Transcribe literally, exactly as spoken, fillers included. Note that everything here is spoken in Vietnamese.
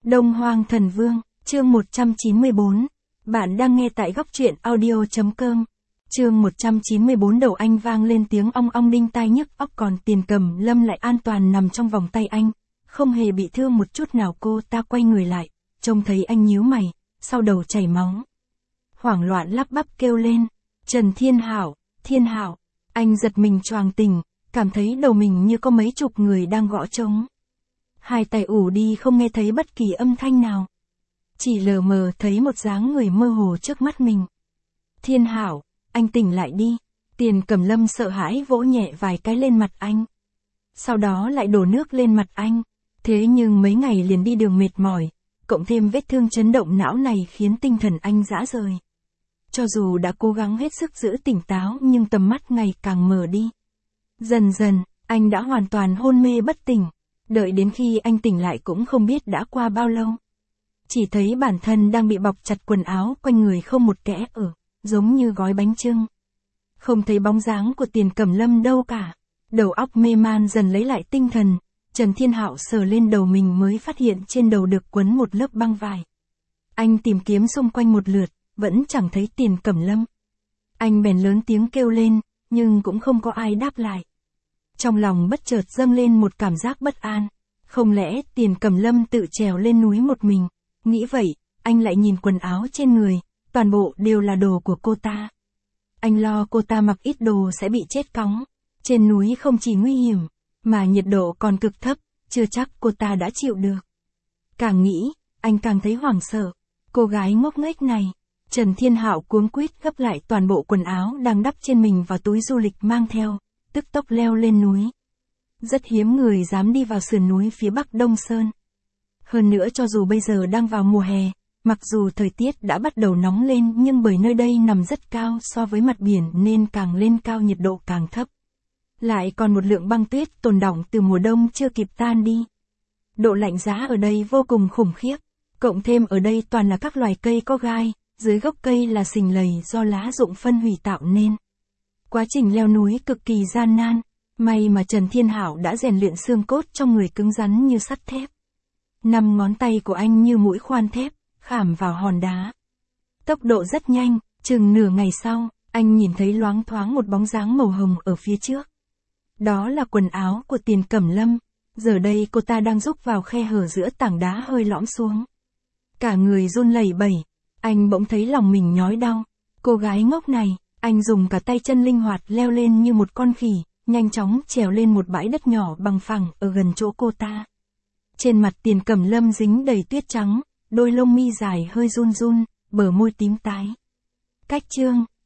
Đông Hoang Thần Vương, chương một trăm chín mươi bốn. Bạn đang nghe tại góc truyện audio.com. Chương một trăm chín mươi bốn. Đầu anh vang lên tiếng ong ong đinh tai nhức óc, còn Tiền Cẩm Lâm lại an toàn nằm trong vòng tay anh, không hề bị thương một chút nào. Cô ta quay người lại, trông thấy anh nhíu mày, sau đầu chảy máu. Hoảng loạn lắp bắp kêu lên, Trần Thiên Hảo, Thiên Hảo. Anh giật mình choàng tỉnh, cảm thấy đầu mình như có mấy chục người đang gõ trống. Hai tay ù đi không nghe thấy bất kỳ âm thanh nào. Chỉ lờ mờ thấy một dáng người mơ hồ trước mắt mình. Thiên Hảo, anh tỉnh lại đi. Tiền Cẩm Lâm sợ hãi vỗ nhẹ vài cái lên mặt anh. Sau đó lại đổ nước lên mặt anh. Thế nhưng mấy ngày liền đi đường mệt mỏi, cộng thêm vết thương chấn động não này khiến tinh thần anh rã rời. Cho dù đã cố gắng hết sức giữ tỉnh táo nhưng tầm mắt ngày càng mờ đi. Dần dần, anh đã hoàn toàn hôn mê bất tỉnh. Đợi đến khi anh tỉnh lại cũng không biết đã qua bao lâu. Chỉ thấy bản thân đang bị bọc chặt quần áo quanh người không một kẽ ở, giống như gói bánh chưng. Không thấy bóng dáng của Tiền Cẩm Lâm đâu cả. Đầu óc mê man dần lấy lại tinh thần, Trần Thiên Hạo sờ lên đầu mình mới phát hiện trên đầu được quấn một lớp băng vải. Anh tìm kiếm xung quanh một lượt, vẫn chẳng thấy Tiền Cẩm Lâm. Anh bèn lớn tiếng kêu lên, nhưng cũng không có ai đáp lại. Trong lòng bất chợt dâng lên một cảm giác bất an. Không lẽ Tiền Cẩm Lâm tự trèo lên núi một mình? Nghĩ vậy, anh lại nhìn quần áo trên người, toàn bộ đều là đồ của cô ta. Anh lo cô ta mặc ít đồ sẽ bị chết cóng. Trên núi không chỉ nguy hiểm, mà nhiệt độ còn cực thấp, chưa chắc cô ta đã chịu được. Càng nghĩ, anh càng thấy hoảng sợ. Cô gái ngốc nghếch này. Trần Thiên Hạo cuống quýt gấp lại toàn bộ quần áo đang đắp trên mình vào túi du lịch mang theo, tức tốc leo lên núi. Rất hiếm người dám đi vào sườn núi phía bắc Đông Sơn. Hơn nữa cho dù bây giờ đang vào mùa hè, mặc dù thời tiết đã bắt đầu nóng lên nhưng bởi nơi đây nằm rất cao so với mặt biển nên càng lên cao nhiệt độ càng thấp. Lại còn một lượng băng tuyết tồn đọng từ mùa đông chưa kịp tan đi. Độ lạnh giá ở đây vô cùng khủng khiếp, cộng thêm ở đây toàn là các loài cây có gai, dưới gốc cây là sình lầy do lá rụng phân hủy tạo nên. Quá trình leo núi cực kỳ gian nan, may mà Trần Thiên Hảo đã rèn luyện xương cốt trong người cứng rắn như sắt thép. Năm ngón tay của anh như mũi khoan thép, khảm vào hòn đá. Tốc độ rất nhanh, chừng nửa ngày sau, anh nhìn thấy loáng thoáng một bóng dáng màu hồng ở phía trước. Đó là quần áo của Tiền Cẩm Lâm, giờ đây cô ta đang rúc vào khe hở giữa tảng đá hơi lõm xuống. Cả người run lẩy bẩy, anh bỗng thấy lòng mình nhói đau. Cô gái ngốc này, anh dùng cả tay chân linh hoạt leo lên như một con khỉ, nhanh chóng trèo lên một bãi đất nhỏ bằng phẳng ở gần chỗ cô ta. Trên mặt Tiền Cẩm Lâm dính đầy tuyết trắng, đôi lông mi dài hơi run run, bờ môi tím tái. Cách chương